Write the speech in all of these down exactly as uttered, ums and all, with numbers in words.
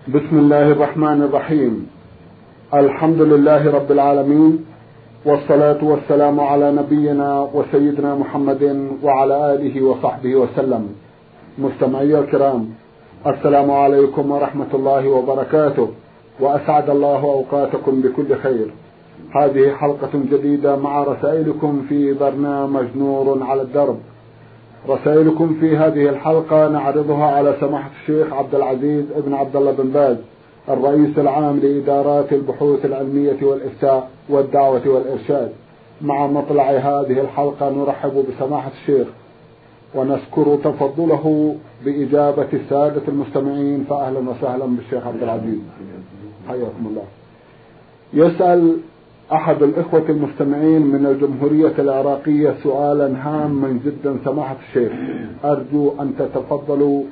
بسم الله الرحمن الرحيم. الحمد لله رب العالمين، والصلاة والسلام على نبينا وسيدنا محمد وعلى آله وصحبه وسلم. مستمعي الكرام، السلام عليكم ورحمة الله وبركاته، وأسعد الله أوقاتكم بكل خير. هذه حلقة جديدة مع رسائلكم في برنامج نور على الدرب. رسائلكم في هذه الحلقة نعرضها على سماحة الشيخ عبد العزيز ابن عبد الله بن باز، الرئيس العام لإدارات البحوث العلمية والإفتاء والدعوة والإرشاد. مع مطلع هذه الحلقة نرحب بسماحة الشيخ ونذكر تفضله بإجابة السادة المستمعين، فأهلا وسهلا بالشيخ عبد العزيز، حياكم الله. يسأل أحد الإخوة المستمعين من الجمهورية العراقية سؤالا هاما جدا سماحة الشيخ، أرجو أن تتفضلوا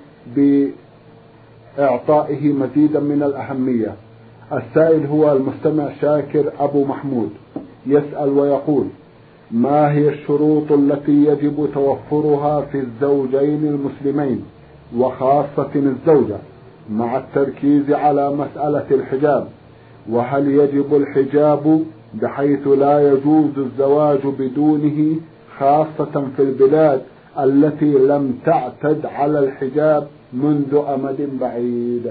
بإعطائه مزيدا من الأهمية. السائل هو المستمع شاكر أبو محمود، يسأل ويقول: ما هي الشروط التي يجب توفرها في الزوجين المسلمين وخاصة الزوجة مع التركيز على مسألة الحجاب؟ وهل يجب الحجاب بحيث لا يجوز الزواج بدونه، خاصة في البلاد التي لم تعتد على الحجاب منذ أمد بعيد؟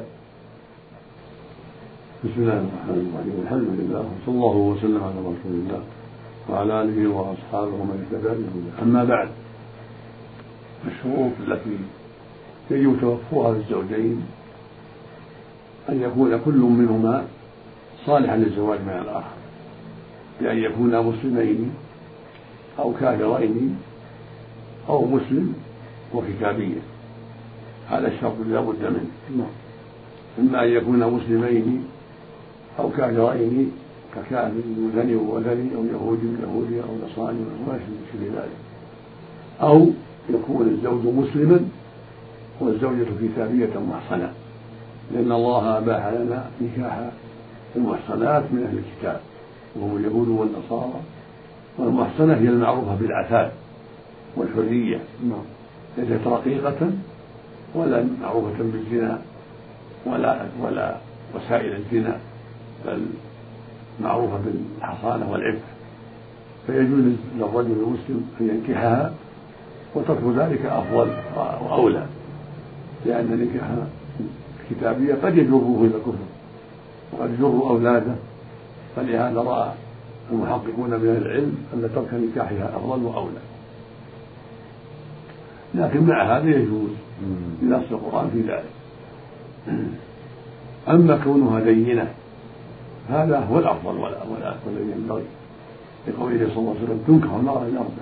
بسم الله الرحمن الرحيم. الحمد لله وصلى الله وسلم على رسول الله وعلى آله وأصحابه ومن اهتدى بهداه. أما بعد، الشروط التي يجب توفرها للزوجين أن يكون كل منهما صالحا للزواج مع الآخر، بأن يكونا مسلمين أو كافرين أو مسلم وكتابيا. هذا الشرط لا بد منه. إما أن يكونا مسلمين أو كافرين ككافر وثني ووثني أو يهودي ويهودي أو نصراني وشبه ذلك، أو يكون الزوج مسلما والزوجة كتابية محصنة، لأن الله أباح لنا نكاح المحصنات من أهل الكتاب وهم اليهود والنصارى. والمحصنة هي المعروفة بالعفاف والحرية، ليست رقيقة ولا معروفة بالزنا ولا ولا وسائل الزنا، بل معروفة بالحصانة والعفة. فيجوز للرجل المسلم أن ينكحها، وترك ذلك أفضل وأولى، لأن نكاح الكتابية قد يجره إلى الكفر وقد يجر أولاده. فلهذا رأى المحققون من العلم أن ترك نكاحها أفضل وأولى. لكن مع هذا يجوز بنص القرآن في ذلك. أما كونها دينة هذا هو الأفضل ولا ولا والذي ينبغي، لقوله صلى الله عليه وسلم: تنكح المرأة لأربع: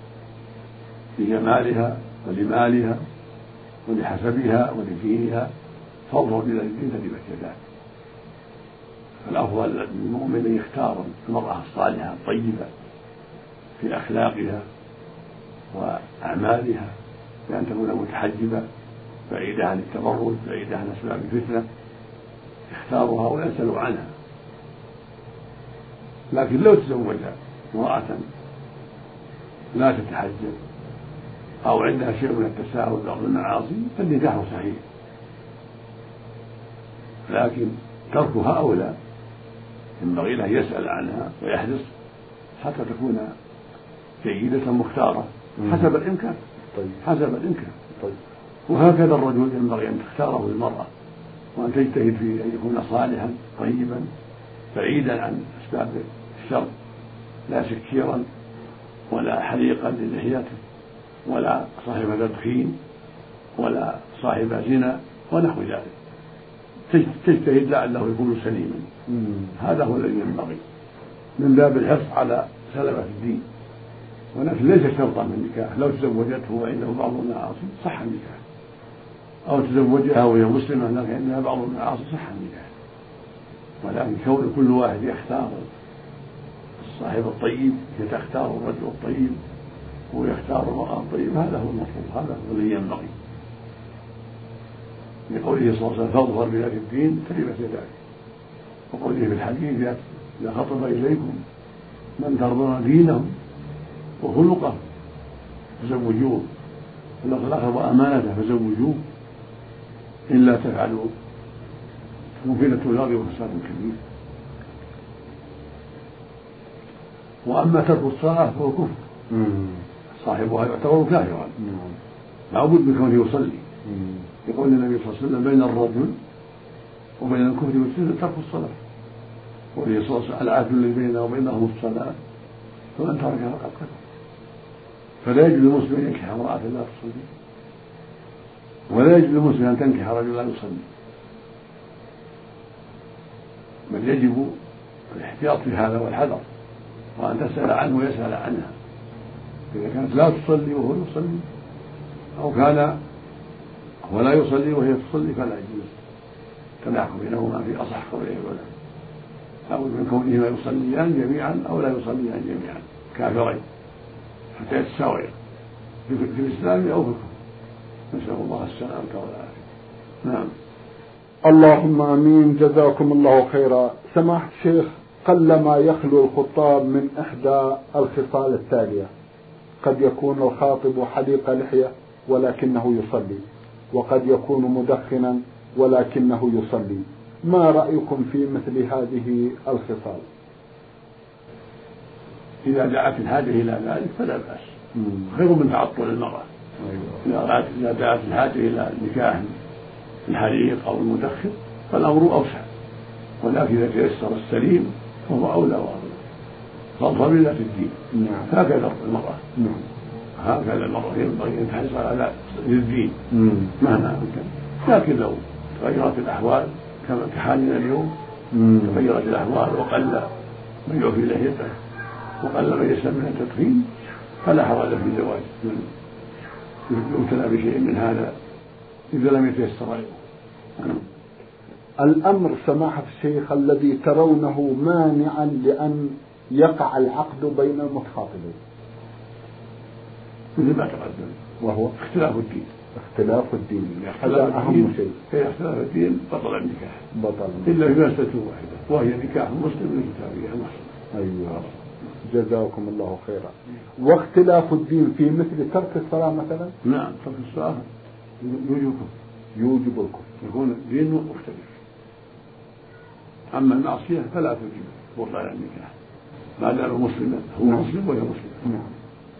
لجمالها ولمالها ولحسبها ولدينها، فانظر إلى الدين تربت يداك. فالأفضل للمؤمن أن يختار المرأة الصالحة الطيبة في أخلاقها وأعمالها، بأن تكون متحجبة بعيدة عن التبرج بعيدة عن أسباب الفتنة، يختارها ويسأل عنها. لكن لو تزوج امرأة لا تتحجب أو عندها شيء من التساهل أو المعاصي فالنكاح صحيح، لكن تركها أولى. ينبغي له يسأل عنها ويحرص حتى تكون جيدة مختارة حسب الإمكان. حسب الإمكان. وهكذا الرجل ينبغي أن تختاره المرأة، وأن تجتهد في أن يكون صالحا طيبا بعيدا عن أسباب الشر، لا سكيرا ولا حريقا للحياته ولا صاحب تدخين ولا صاحب زنا ونحو ذلك. تجتهد لعله يكون سليما. هذا هو الذي ينبغي من باب الحرص على سلامة الدين. ولكن ليس شرطا من النكاح. لو تزوجته وعنده بعض المعاصي صح النكاح، أو تزوجها وهي مسلمة لكن عندها بعض المعاصي صح النكاح. ولكن كون كل واحد يختار الصاحب الطيب، يختار الرجل الطيب ويختار المرأة الطيبة، هذا هو المطلوب، هذا هو الذي ينبغي، لقوله صلى الله عليه وسلم: فاظفر بذات الدين تربت يداك. وقوله في الحديث: إذا خطب إليكم من ترضون دينه وخلقه فزوجوه، والأخلاق وأمانته فزوجوه، إلا تفعلوا مفيدة الأرض وفساد كبير. وأما ترك الصلاة فهو كفر، صاحبها يعتبر كافرا، لا بد من كونه يصلي. يقول النبي صلى الله عليه وسلم بين الرجل وبين الكفر والشرك ترك الصلاة، وهي العهد الذي بيننا وبينهم الصلاة، فمن تركها فقد كفر. فلا يجوز للمسلم أن ينكح امرأة لا تصلي، ولا يجوز للمسلم أن تنكح رجلا لا يصلي، بل يجب الاحتياط في هذا والحذر، وأن تسأل عنه ويسأل عنها. إذا كانت لا تصلي وهو يصلي، أو كان هو لا يصلي وهي تصلي، فلا يجوز تلاحق بينهما في أصح قولي العلماء، أو من كونهما يصليان جميعا أو لا يصليان جميعا كافرين حتى يتساويا في الإسلام أو في الكفر. نسأل الله السلامة والعافية. نعم. اللهم آمين. جزاكم الله خيرا. سماحة الشيخ، قلما يخلو الخطاب من إحدى الخصال التالية: قد يكون الخاطب حليق لحية ولكنه يصلي، وقد يكون مدخنا ولكنه يصلي. ما رأيكم في مثل هذه الخصال؟ إذا دعت الحاجة إلى ذلك فلا بأس، خير من تعطل المرأة. أيوة. إذا دعت الحاجة إلى نكاح الحليق أو المدخن فالأمر أوسع، ولكن إذا تيسر السليم فهو أولى وأولى. فاظفر بذات الدين. نعم. هكذا المرأة. نعم. هكذا المرأة ينبغي أن تحرص على الدين مهما أمكن. لكن لو تغيرت الأحوال كما كحالنا اليوم، مم. تغيرت الأحوال وقل من يعفي لحيته وقل من يسلم من التدخين فلا حرج في زواج من يبتلى بشيء من هذا إذا لم يتيسر له. الأمر سماحة الشيخ الذي ترونه مانعا لأن يقع العقد بين المتخاطبين مثل ما تقدم، وهو اختلاف الدين. اختلاف الدين هذا أهم شيء. في اختلاف الدين بطل النكاح، بطل إلا في مسألة واحدة وهي نكاح مسلم الكتابية المحصنة. أيوة. جزاكم الله خيرا. واختلاف الدين في مثل ترك الصلاة مثلا؟ نعم، ترك الصلاة يوجب يوجب الكفر، يكون الدين مختلف. أما المعصية فلا توجب بطلان النكاح ما دام مسلما، هو نعم. مسلم وهي مسلمة. نعم.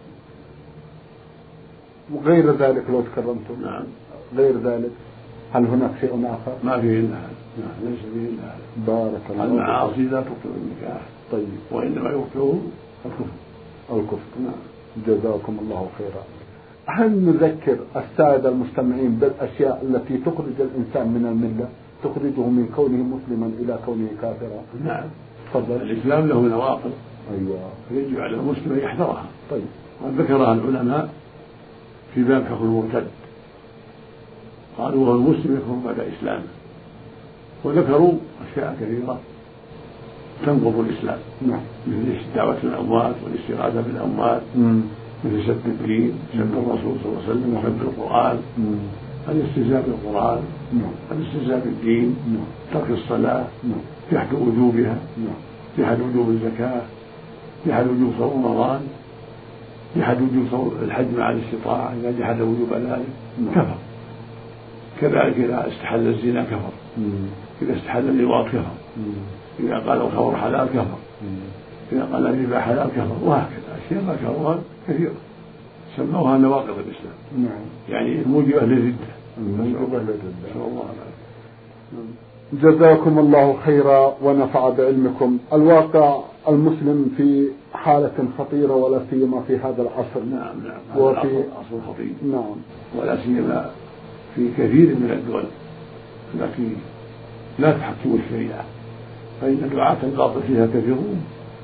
وغير ذلك لو تكرمتم. نعم. غير ذلك هل هناك شيء آخر؟ ما فيه إلا هذا. نعم، ليس فيه إلا هذا. بارك الله. المعاصي لا تبطل النكاح. طيب. وإنما يبطله الكفر. الكفر. نعم. جزاكم الله خيرا. هل نذكر السادة المستمعين بالأشياء التي تخرج الإنسان من الملة، تخرجه من كونه مسلما إلى كونه كافرا؟ نعم. تفضل. الإسلام له نواقض. أيوة. يجب على المسلم أن يحذرها. طيب. وقد ذكرها العلماء في باب حكم المرتد، قالوا وهو المسلم يكفر بعد إسلامه، وذكروا أشياء كثيرة تنقض الإسلام. نعم. مثل دعوة الأموات والاستغاثة بالأموات، مثل سب الدين، سب الرسول صلى الله عليه وسلم، وسب القرآن، الاستهزاء بالقرآن، الاستهزاء بالدين، ترك الصلاة، جحد وجوبها، جحد وجوب الزكاة، جحد وجوب صوم رمضان، جحد وجوب الحج مع الاستطاعة، إذا جحد وجوب ذلك كفر. كذلك إذا استحل الزنا كفر، إذا استحل اللواط كفر، إذا قال الخمر حلال كفر، إذا قال الربا حلال كفر، وهكذا أشياء ذكروها كثيرة سموها نواقض الإسلام. نعم. يعني الموجبة للردة. الموجبة للردة. نسأل الله العافية. جزاكم الله خيرا ونفع بعلمكم. الواقع المسلم في حالة خطيرة ولا سيما في هذا العصر. نعم نعم. وفي عصر خطير. نعم. ولا سيما في كثير من الدول التي لا تحكم الشريعة، فإن دعاة الباطل فيها كثيرون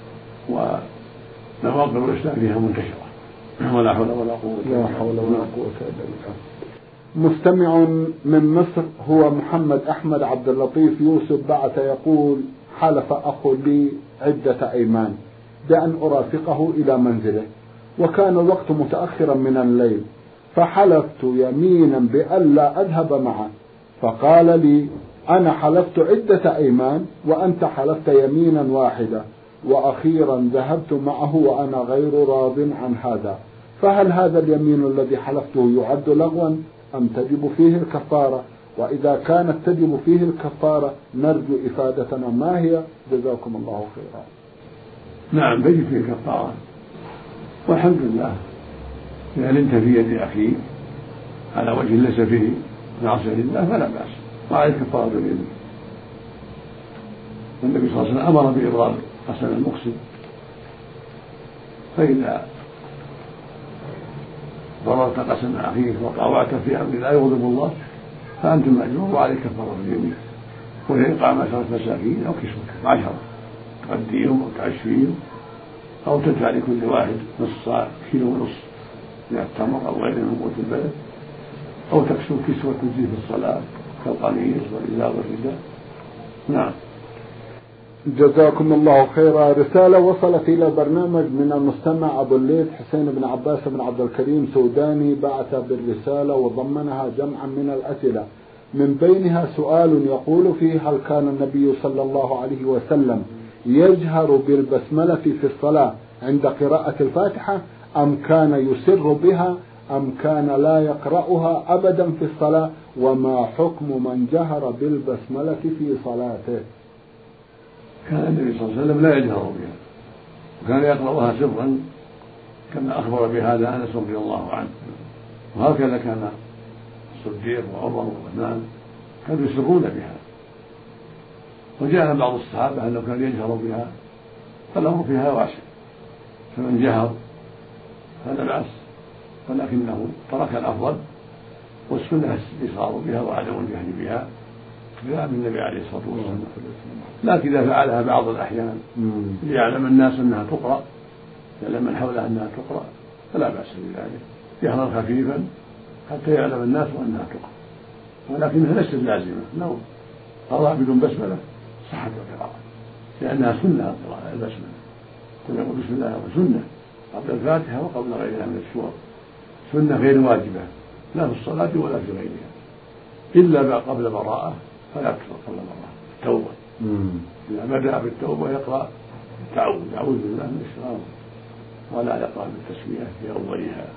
ونواقض الإسلام فيها منتشرة. ولا حول ولا قوة لا حول ولا قوة إلا بالله. مستمع من مصر هو محمد أحمد عبد اللطيف يوسف بعث يقول: حلف أخ لي عدة أيمان بأن أرافقه إلى منزله، وكان الوقت متأخرا من الليل، فحلفت يمينا بألا أذهب معه، فقال لي: أنا حلفت عدة أيمان وأنت حلفت يمينا واحدة، وأخيرا ذهبت معه وأنا غير راض عن هذا، فهل هذا اليمين الذي حلفته يعد لغوا أم تجب فيه الكفارة؟ وإذا كانت تجب فيه الكفارة نرجو إفادتنا ما هي، جزاكم الله خيرا. نعم تجب فيه الكفارة، والحمد لله إذا لنت في يد أخيك على وجه ليس فيه معصية لله فلا بأس، وعليك كفارة اليمين. والنبي صلى الله عليه وسلم أمر بإبرار قسم المقسم، فإذا ضررت قسم أخيك وطاوعت في أمر لا يغضب الله فأنت مأجور وعليك كفارة اليمين، وهي إطعام عشرة مساكين أو كسوة عشرة، تغديهم أو تعشيهم أو تدفع لكل واحد نصف صاع كيلو ونصف من التمر أو غيره من قوت البلد، أو تكسو كسوة تجزي في الصلاة كالقميص والإزار والرداء. نعم. جزاكم الله خيرا. رسالة وصلت إلى برنامج من المستمع أبو الليث حسين بن عباس بن عبد الكريم سوداني، بعث بالرسالة وضمنها جمعا من الأسئلة، من بينها سؤال يقول فيه: هل كان النبي صلى الله عليه وسلم يجهر بالبسملة في الصلاة عند قراءة الفاتحة، أم كان يسر بها، أم كان لا يقرأها أبدا في الصلاة، وما حكم من جهر بالبسملة في صلاته؟ كان النبي صلى الله عليه وسلم لا يجهر بها، وكان يقرأها سرا كما أخبر بهذا أنس رضي الله عنه، وهكذا كان الصديق وعمر وعثمان كانوا يسرون بها. وجاء بعض الصحابة أنه كان يجهر بها، فالأمر فيها واسع، فمن جهر فلا بأس، ولكنه ترك الأفضل، والسنة الإصرار بها وعدم الجهل بها جاء بالنبي عليه الصلاة والسلام. لكن إذا فعلها بعض الأحيان ليعلم الناس أنها تقرأ، يعلم من حولها أنها تقرأ، فلا بأس بذلك، جهرا خفيفا حتى يعلم الناس أنها تقرأ، ولكنها ليست لازمة. لو قرأ بدون بسملة صحت القراءة، لأنها سنة القراءة البسملة، كل يقول بسم الله سنة قبل الفاتحة وقبل غيرها من السور، سنة غير واجبة لا في الصلاة ولا في غيرها، إلا قبل براءة فلا تقرأ قبل براءة التوبة. إذا بدأ بالتوبة يقرأ تعوذ أعوذ بالله من الشيطان، ولا يقرأ بالتسمية في أولها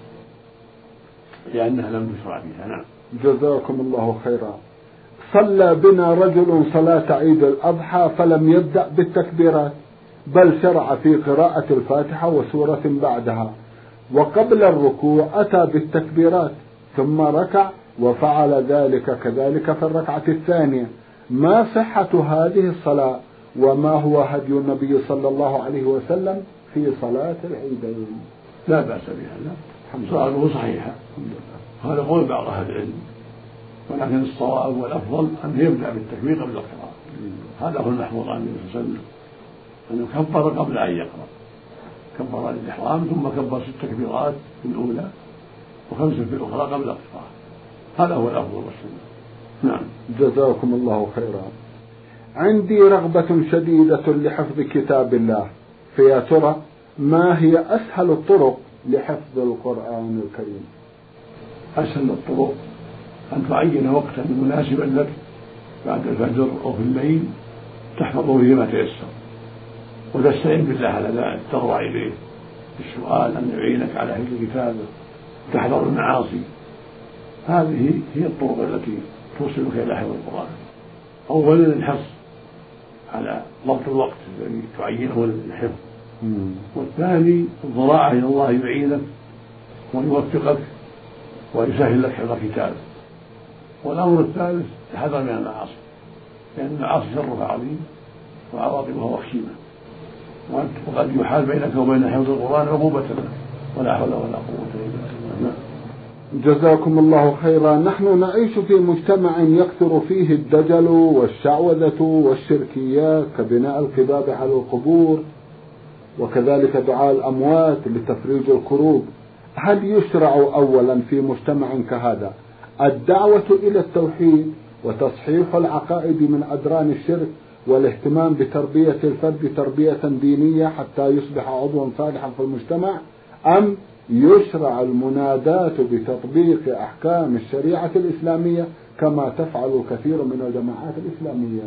لأنها لم تشرع فيها. نعم. جزاكم الله خيرا. صلى بنا رجل صلاة عيد الأضحى فلم يبدأ بالتكبيرات، بل شرع في قراءة الفاتحة وسورة بعدها، وقبل الركوع أتى بالتكبيرات ثم ركع وفعل ذلك كذلك في الركعة الثانية. ما صحة هذه الصلاة، وما هو هدي النبي صلى الله عليه وسلم في صلاة العيدين؟ لا بأس بها، صلاته صحيحة، هذا قول بعض أهل العلم، ولكن الصواب والأفضل أن يبدأ بالتكبير قبل القراءة، هذا هو المحفوظ عن النبي صلى الله عليه وسلم، أنه كبر قبل أن يقرأ، كبر الإحرام ثم كبر ست تكبيرات في الأولى وخمسة في الأخرى قبل القراءة، هذا هو الأفضل والسنة. نعم. جزاكم الله خيرا. عندي رغبة شديدة لحفظ كتاب الله، فيا ترى ما هي أسهل الطرق لحفظ القرآن الكريم؟ أسهل الطرق أن تعين وقتا مناسبا لك بعد الفجر أو في الليل تحفظه فيه ما تيسر، وتستعين بالله على ذلك، تضرع إليه بالسؤال أن يعينك على حفظ كتابه، تحذر المعاصي. هذه هي الطرق التي توصلك إلى حفظ القرآن. أولا الحرص على ضبط الوقت الذي تعينه للحفظ، والثاني الضراعة إلى الله يعينك ويوفقك ويسهل لك حفظ كتابه، والأمر الثالث الحذر من المعاصي، لأن المعاصي شرها عظيم وعواقبها وخيمة، وقد يحال بينك وبين حفظ القرآن عقوبة لك، ولا حول ولا قوة إلا بالله. جزاكم الله خيرا. نحن نعيش في مجتمع يكثر فيه الدجل والشعوذة والشركيات كبناء القباب على القبور، وكذلك دعاء الأموات لتفريج الكروب. هل يشرع أولا في مجتمع كهذا الدعوة إلى التوحيد وتصحيح العقائد من أدران الشرك، والاهتمام بتربية الفرد تربية دينية حتى يصبح عضوا صالحا في المجتمع، أم يشرع المناداة بتطبيق أحكام الشريعة الإسلامية كما تفعل كثير من الجماعات الإسلامية؟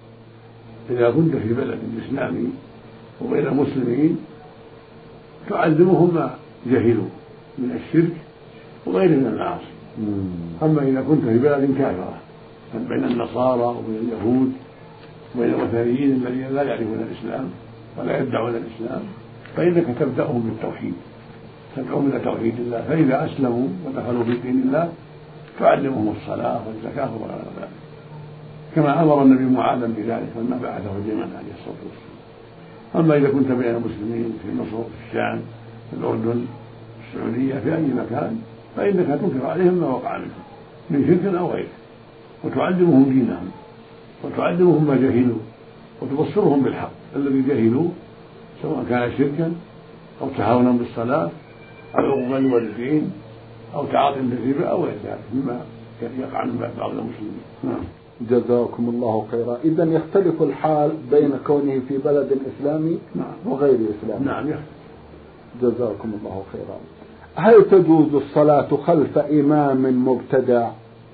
إذا كنت في بلد إسلامي وبين المسلمين تعلمهم ما جهلوا من الشرك وغيره من المعاصي، أما إذا كنت في بلد كافرة بين النصارى وبين اليهود وبين الوثنيين الذين لا يعرفون الإسلام ولا يدعون الإسلام فإنك تبدأهم بالتوحيد، تدعوهم إلى توحيد الله، فإذا أسلموا ودخلوا في دين الله تعلمهم الصلاة والزكاة وغير ذلك، كما أمر النبي معاذا بذلك لما بعثه اليمن عليه الصلاة والسلام. أما إذا كنت بين المسلمين في مصر، في الشام، في الأردن، في السعودية، في أي مكان، فإنك تنكر عليهم ما وقع منهم من شرك أو غيره، وتعلمهم دينهم وتعلمهم ما جهلوا وتبصرهم بالحق الذي جهلوا، سواء كان شركا أو تهاونا بالصلاة أو عقوقا للوالدين أو تعاطي بالربا أو غير ذلك مما يقع من بعض المسلمين. نعم. جزاكم الله خيرا. إذا يختلف الحال بين كونه في بلد إسلامي نعم. وغير إسلامي. نعم يختلف. جزاكم الله خيرا. هل تجوز الصلاة خلف إمام مبتدع؟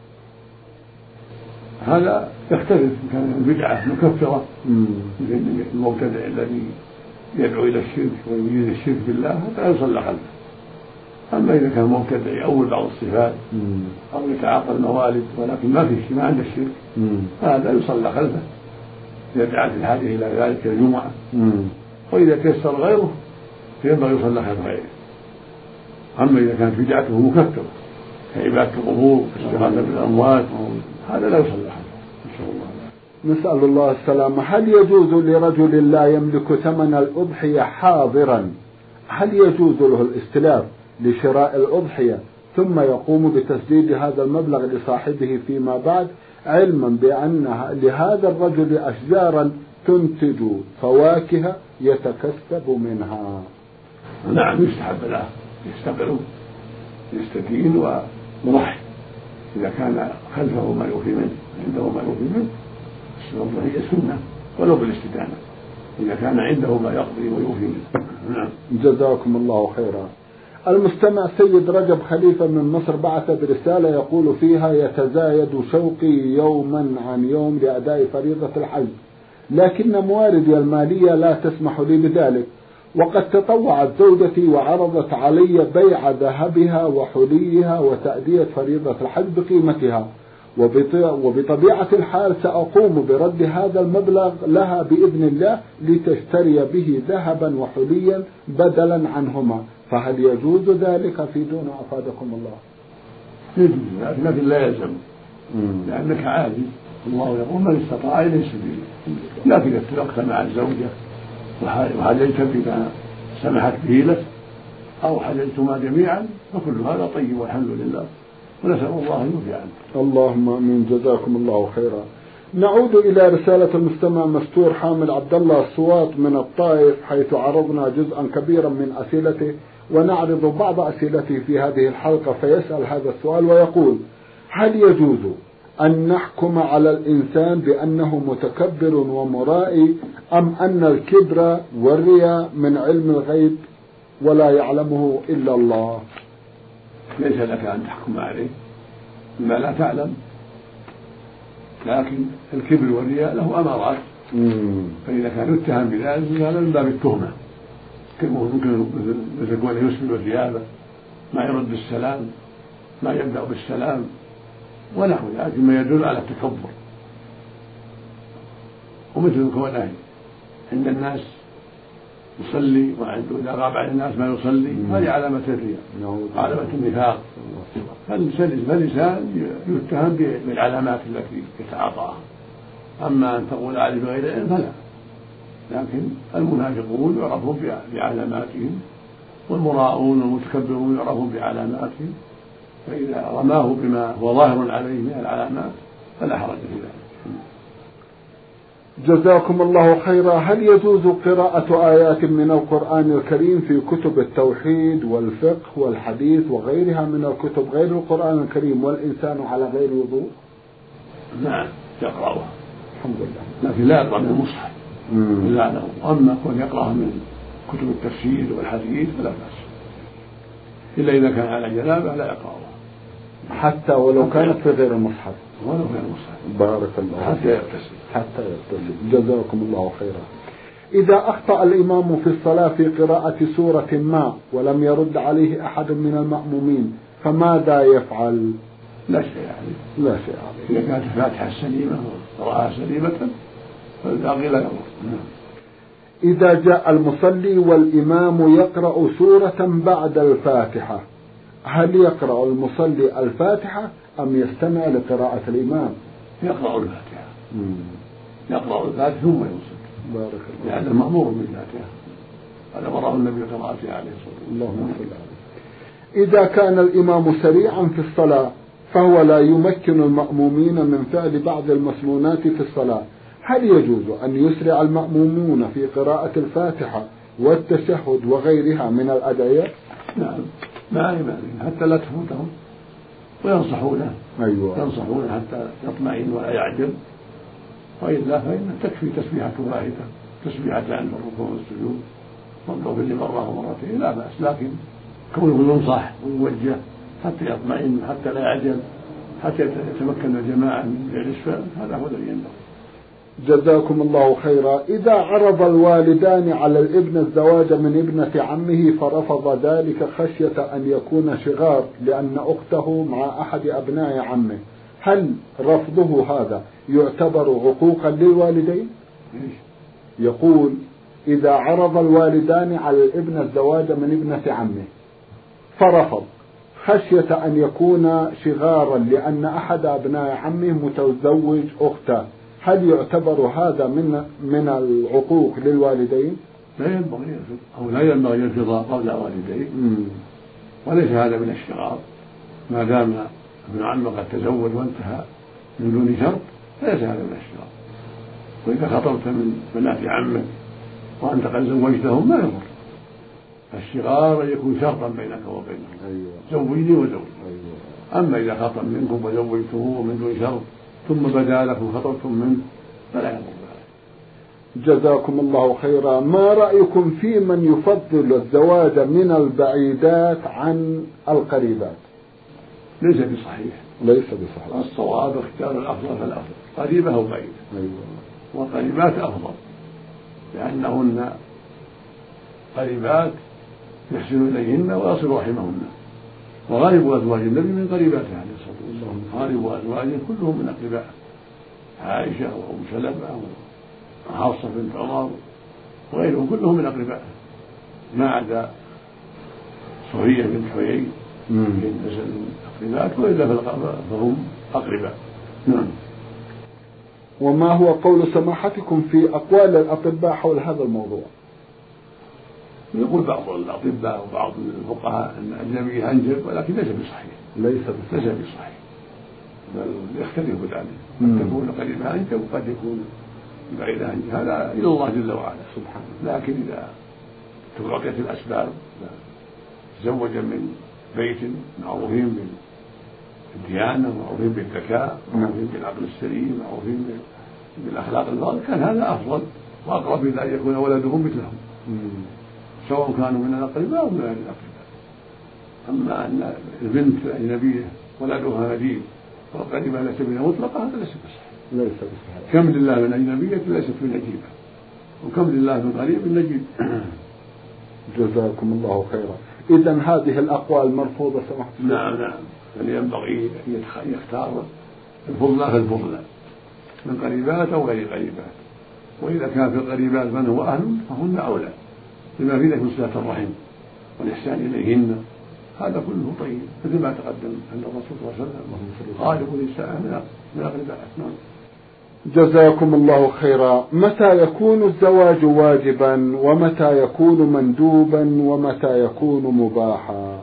هذا يختلف، كان البدعة مكفرة مثل المبتدع الذي يدعو إلى الشرك ويريد الشرك بالله هذا يصلى خلفه. أما إذا كان مبتدع يأول بعض الصفات أو يتعاطى الموالد ولكن ما في شيء، ما عنده الشرك، هذا يصلى خلفه إذا دعت الحاجة إلى ذلك الجمعة، وإذا تيسر غيره فينبغي يصلى خلف غيره. أما إذا كانت بدعته مكفرة كعبادة القبور والاستغاثة بالأموات هذا لا يصلى خلفه. نسأل الله نسأل الله السلامة. هل يجوز لرجل لا يملك ثمن الأضحية حاضرا، هل يجوز له الاستلاف لشراء الأضحية ثم يقوم بتسديد هذا المبلغ لصاحبه فيما بعد، علما بأن لهذا الرجل أشجارا تنتج فواكه يتكسب منها؟ نعم يستحب له يستقر يستدين ويضحي إذا كان خلفه ما يوفي منه عنده ما يوفي منه، الأضحية سنة ولو بالاستدانة إذا كان عنده ما يقضي ويوفي منه. نعم. جزاكم الله خيرا. المستمع سيد رجب خليفة من مصر بعث برسالة يقول فيها: يتزايد شوقي يوما عن يوم لأداء فريضة الحج، لكن مواردي المالية لا تسمح لي بذلك، وقد تطوعت زوجتي وعرضت علي بيع ذهبها وحليها وتأدية فريضة الحج بقيمتها، وبطبيعة الحال سأقوم برد هذا المبلغ لها بإذن الله لتشتري به ذهبا وحليا بدلا عنهما، فهل يجوز ذلك في دون أفادكم الله؟ يجوز لكن لا يلزم، لأنك عاجز. الله يقول: من استطاع إليه سبيلا. لكن إذا اتفقت مع الزوجة وحللت بما سمحت به لك أو حللتما جميعا فكل هذا طيب والحمد لله، ونسأل الله أن يوفي عنه. اللهم آمين. جزاكم الله خيرا. نعود إلى رسالة المستمع مستور حامل عبد الله الصوات من الطائف، حيث عرضنا جزءا كبيرا من أسئلته ونعرض بعض أسئلته في هذه الحلقة، فيسأل هذا السؤال ويقول: هل يجوز أن نحكم على الإنسان بأنه متكبر ومرائي، أم أن الكبر والرياء من علم الغيب ولا يعلمه إلا الله؟ ليس لك أن تحكم عليه بما لا تعلم، لكن الكبر والرياء له أمارات، فإذا كان يتهم بذلك هذا من باب التهمة، ممكن مثل كونه يسلم الريابة، ما يرد السلام، ما يبدأ بالسلام ونحو ذلك مما يدل على التكبر. ومثل كونه عند الناس يصلي وعنده إذا غاب عن الناس ما يصلي، هذه علامة الرياء، علامة النفاق. فالإنسان يتهم بالعلامات التي يتعاطاها، أما أن تقول أعرف غير علم فلا، لكن المنافقون يعرفون بعلاماتهم، والمراؤون والمتكبرون يعرفون بعلاماتهم، فإذا رماه بما هو ظاهر عليه من العلامات فلا حرج في ذلك. جزاكم الله خيرا. هل يجوز قراءة آيات من القرآن الكريم في كتب التوحيد والفقه والحديث وغيرها من الكتب غير القرآن الكريم والإنسان على غير وضوء؟ نعم يقرأها الحمد لله، لكن لا يقرأ من المصحف لا لا. أما كون يقرأها من كتب التفسير والحديث فلا بأس، إلا إذا كان على جنابه لا يقرأها، حتى ولو كانت في غير المصحف. ولو كان المصحف بارك الله حتى يغتسل حتى يغتسل. جزاكم الله خيرا. إذا أخطأ الإمام في الصلاة في قراءة سورة ما ولم يرد عليه أحد من المأمومين فماذا يفعل؟ لا شيء عليه، لا شيء عليه إذا كانت الفاتحة سليمة وقراءة سليمة فالباقي لا يضر. إذا جاء المصلي والإمام يقرأ سورة بعد الفاتحة، هل يقرأ المصلي الفاتحة أم يستمع لقراءة الإمام؟ يقرأ الفاتحة. مم. يقرأ الفاتحة ثم ينصت. بارك الله. لأنه مأمور بالفاتحة، هذا مرة النبي قراءته عليه الصلاة والسلام. اللهم صل عليه. إذا كان الإمام سريعا في الصلاة فهو لا يمكن المأمومين من فعل بعض المسنونات في الصلاة، هل يجوز أن يسرع المأمومون في قراءة الفاتحة والتشهد وغيرها من الأدعية؟ نعم، ما يمانع حتى لا تفوتهم، وينصحونه. أيوة. ينصحونه حتى يطمئن ولا يعجل، وإلا فإن تكفي تسبيحة واحدة، تسبيحتان في الركوع والسجود، والنوفل لمرة ومرتين لا بأس، لكن كونه ينصح ويوجه حتى يطمئن، حتى لا يعجل، حتى يتمكن الجماعة من الإسفاء، هذا هو الذي ينبغي. جزاكم الله خيرا. إذا عرض الوالدان على الابن الزواج من ابنة عمه فرفض ذلك خشية أن يكون شغار لأن أخته مع أحد أبناء عمه، هل رفضه هذا يعتبر عقوقا للوالدين؟ يقول إذا عرض الوالدان على الابن الزواج من ابنة عمه فرفض خشية أن يكون شغارا لأن أحد أبناء عمه متزوج أخته، هل يعتبر هذا من من العقوق للوالدين؟ لا ينبغي أو لا ينبغي الرضا قبل والديه، وليس هذا من الشغار، ما دام ابن عمه قد تزوج وانتهى من دون شرط فليس هذا من الشغار. وإذا خطبت من بنات عمك وأنت قد زوجتهم ما يضر. الشغار أن يكون شرطا بينك وبينهم. أيوة. زوجني وزوجي. أيوة. أما إذا خطب منكم وزوجته من دون شرط ثم بدا لكم خطبتم منه فلا يضر ذلك. جزاكم الله خيرا. ما رأيكم في من يفضل الزواج من البعيدات عن القريبات؟ ليس بصحيح. ليس بصحيح. الصواب اختيار الأفضل فالأفضل، قريبة أو بعيدة. أيوة. والقريبات أفضل لأنهن قريبات يحسن إليهن ويصل رحمهن، وغالب أزواج النبي من قريباته عليه الصلاة والسلام، غالب أزواجه كلهم من أقربائه، عائشة وأم سلمة وحفصة بنت عمر وغيرهم كلهم من أقربائه، ما عدا صفية بنت حيي من نسل الأقرباء، وإلا فهم أقرباء. نعم. وما هو قول سماحتكم في أقوال الأطباء حول هذا الموضوع؟ يقول بعض الأطباء وبعض الفقهاء أن الأجنبي أنجب، ولكن ليس بصحيح. ليس بصحيح. ليس بصحيح، بل يختلف ذلك، قد تكون قريبة أنجب وقد يكون بعيدة أنجب، هذا إلى الله جل وعلا سبحانه. لكن إذا توقعت الأسباب تزوج من بيت معروفين بالديانة، معروفين بالذكاء، معروفين بالعقل السليم، معروفين بالأخلاق الفاضلة، كان هذا أفضل وأقرب إلى أن يكون ولدهم مثلهم، سواء كانوا من الأقرباء أو من غير الأقرباء. أما أن البنت الأجنبية ولدها نجيب والقريبة ليس بها مطلقة، هذا ليس بصحيح. ليس بصحيح. كم لله من أجنبية ليست بنجيبة، وكم لله من قريب نجيب. جزاكم الله خيرا. إذن هذه الأقوال مرفوضة سمحت. نعم نعم، فلينبغي أن يختار الفضلى فالفضلى من قريبات أو غير قريبات، وإذا كان في القريبات من هو أهل فهن أولى بما في ذلك من صلة الرحم والإحسان إليهن، هذا كله طيب، مثل ما تقدم أن الرسول صلى الله عليه وسلم غالب النساء من القريبات. جزاكم الله خيرا. متى يكون الزواج واجبا ومتى يكون مندوبا ومتى يكون مباحا؟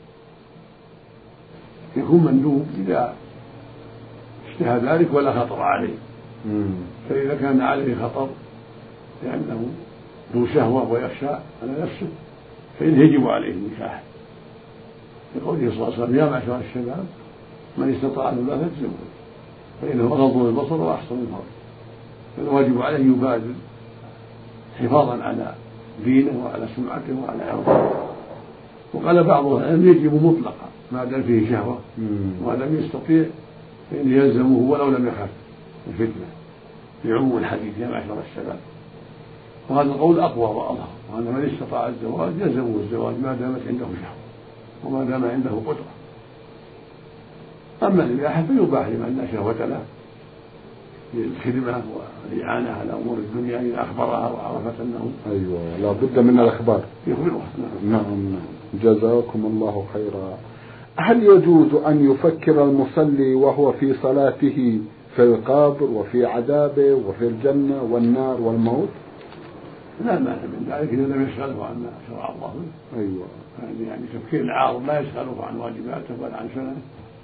يكون مندوب إذا اشتهى ذلك ولا خطر عليه. مم. فإذا كان عليه خطر لأنه ذو شهوة ويخشى على نفسه فإنه يجب عليه النكاح، لقوله صلى الله عليه وسلم يا معشر الشباب من استطاع منكم الباءة فليتزوج فإنه أغض للبصر وأحسن للفرج، فالواجب عليه يبادر حفاظا على دينه وعلى سمعته وعلى عرضه. وقال بعض العلم يجب مطلقا ما دام فيه شهوة ولم يستطيع فإن يلزمه ولو لم يخف الفتنة بعموم الحديث يا معشر الشباب، وهذا القول أقوى وأظهر، وأن من استطاع الزواج يلزمه الزواج ما دامت عنده شهوة وما دام عنده قدرة. أما الإباحة فيباح لمن لا شهوة له للخدمة والإعانة على أمور الدنيا إذا أخبرها وعرفت أنه أيوة لا بد من الإخبار يخبرها. نعم نعم. جزاكم الله خيرا. هل يجوز أن يفكر المصلي وهو في صلاته في القبر وفي عذابه وفي الجنة والنار والموت؟ لا مانع من ذلك إذا لم يشغله عما شرع الله له. أيوة يعني تفكير العارض لا يشغله عن واجباته ولا عن سننه.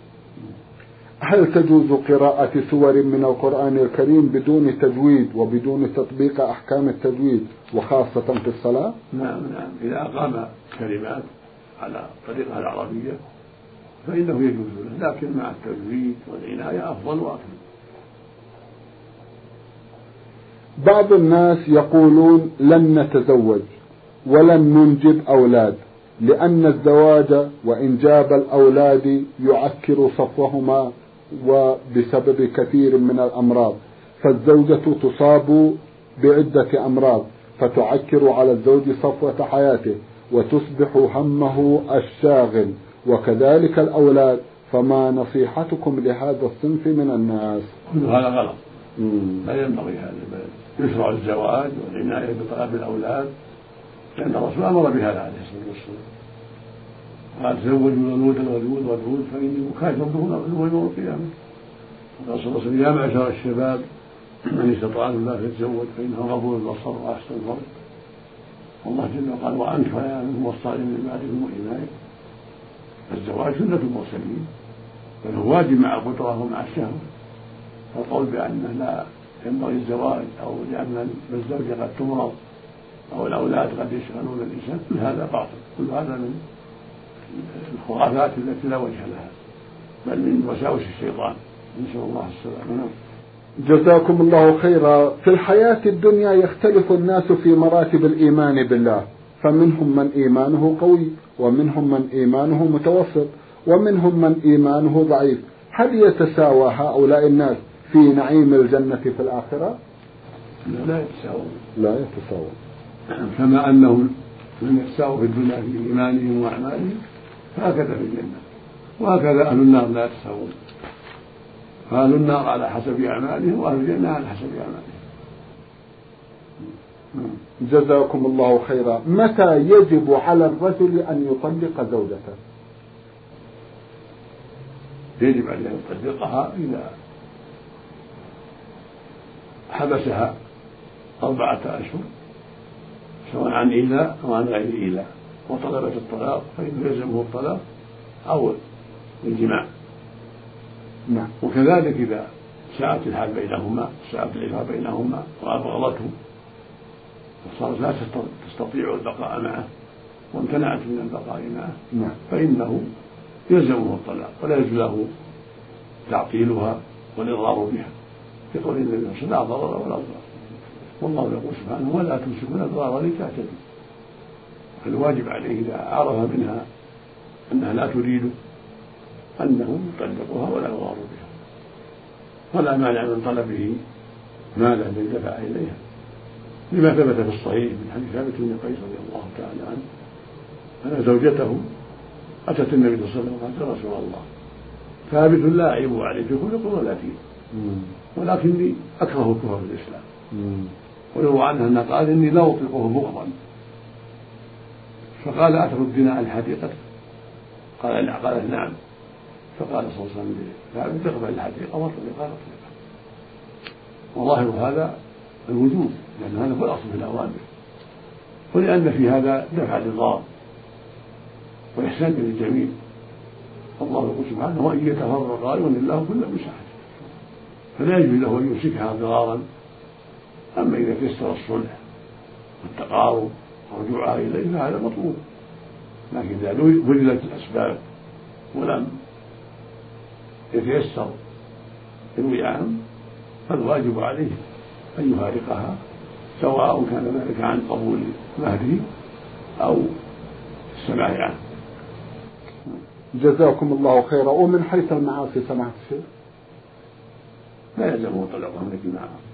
هل تجوز قراءة سور من القرآن الكريم بدون تجويد وبدون تطبيق أحكام التجويد وخاصة في الصلاة؟ نعم نعم إذا أقام كلمات على طريقها العربية فإنه يجوز له، لكن مع التجويد والعناية أفضل وأكمل. بعض الناس يقولون لن نتزوج ولن ننجب أولاد لأن الزواج وإنجاب الأولاد يعكر صفوهما وبسبب كثير من الأمراض، فالزوجة تصاب بعدة أمراض فتعكر على الزوج صفوة حياته وتصبح همه الشاغل، وكذلك الأولاد، فما نصيحتكم لهذا الصنف من الناس؟ كل هذا غلط. لا ينبغي هذا، بل يشرع الزواج والعناية بطلب الأولاد، لأن الرسول أمر بهذا عليه الصلاة والسلام، قال تزوجوا الولود الولود والولود فإني مكاثر بهم يوم القيامة. قال صلى الله عليه وسلم يا معشر الشباب من استطاع الله يتزوج فإنه غضون البصر وأحسن الفرج. والله جل وعلا وأنكر منهم والصالحين من بعدهم وإيمانهم. الزواج سنة المرسلين بل هو واجب مع القدرة ومع الشهوة. فالقول بأنه لا ينبغي الزواج أو لأن الزوجة قد تمرض أو الأولاد قد يشغلون الإنسان كل هذا باطل، كل هذا من الخرافات التي لا وجه لها، بل من وساوس الشيطان، نسأل الله السلامة. جزاكم الله خيرا. في الحياة الدنيا يختلف الناس في مراتب الإيمان بالله، فمنهم من إيمانه قوي ومنهم من إيمانه متوسط ومنهم من إيمانه ضعيف. هل يتساوى هؤلاء الناس في نعيم الجنة في الآخرة؟ لا يتساوون. لا يتساوون. كما أنهم من يتساووا في الدنيا في إيمانهم وأعمالهم فهكذا في الجنة، وهكذا أهل النار لا يتساوون. أهل النار على حسب أعمالهم وأهل الجنة على حسب أعمالهم. جزاكم الله خيرا. متى يجب على الرجل أن يطلق زوجته؟ يجب عليه أن يطلقها إذا حبسها أربعة أشهر سواء عن إيلاء أو عن غير إيلاء وطلبت الطلاق فإنه يلزمه الطلاق أو الجماع. نعم. وكذلك إذا ساءت الحال بينهما ساءت العشرة بينهما وأبغضته وصارت لا تستطيع البقاء معه وامتنعت من البقاء معه نعم. فإنه يلزمه الطلاق ولا يجوز له تعطيلها والإضرار بها، يقول النبي صلى الله عليه وسلم لا ضرر ولا ضرر، والله يقول سبحانه ولا تمسكون الضرر لتعتدوا. فالواجب عليه إذا عرف منها أنها لا تريد أنه يطلقها ولا يضار بها، ولا مانع من طلبه مالا ليدفع إليها، لما ثبت في الصحيح من حديث ثابت بن قيس رضي الله تعالى عنه أن زوجته أتت النبي صلى الله عليه وسلم وقالت يا رسول الله ثابت لا أعيب عليه في خلق ولا دين ولكني أكره الكفر في الإسلام. ويروى عنها أنها قال إني لا أطلقه بغضا، فقال أتردين عن حديقته؟ قال لا. قالت نعم. فقال صلى الله عليه وسلم ثابت اقبل الحديقة واطلقها واطلقها. وظاهر هذا الوجوب لأن هذا هو الأصل في الأوامر، ولأن في هذا دفع للضار وإحسان للجميع. الله يقول سبحانه وإن يتفرقا يغني الله كلا من سعته، فلا يجوز له أن يمسكها ضرارا. أما إذا تيسر الصلح والتقارب ورجوعها إليه فهذا مطلوب، لكن إذا بذلت الأسباب ولم يتيسر الوئام فالواجب عليه أن يفارقها، سواء كان ذلك عن قبول مهره أو السماع عنه. جزاكم الله خيرا. ومن حيث المعاصي سماحة الشيخ؟ لا يلزمه طلاقها من الجماعة.